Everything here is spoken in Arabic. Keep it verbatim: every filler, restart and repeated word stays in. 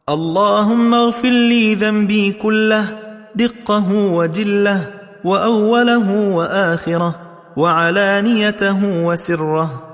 اللهم اغفر لي ذنبي كله دقه وجله وأوله وآخره وعلانيته وسره.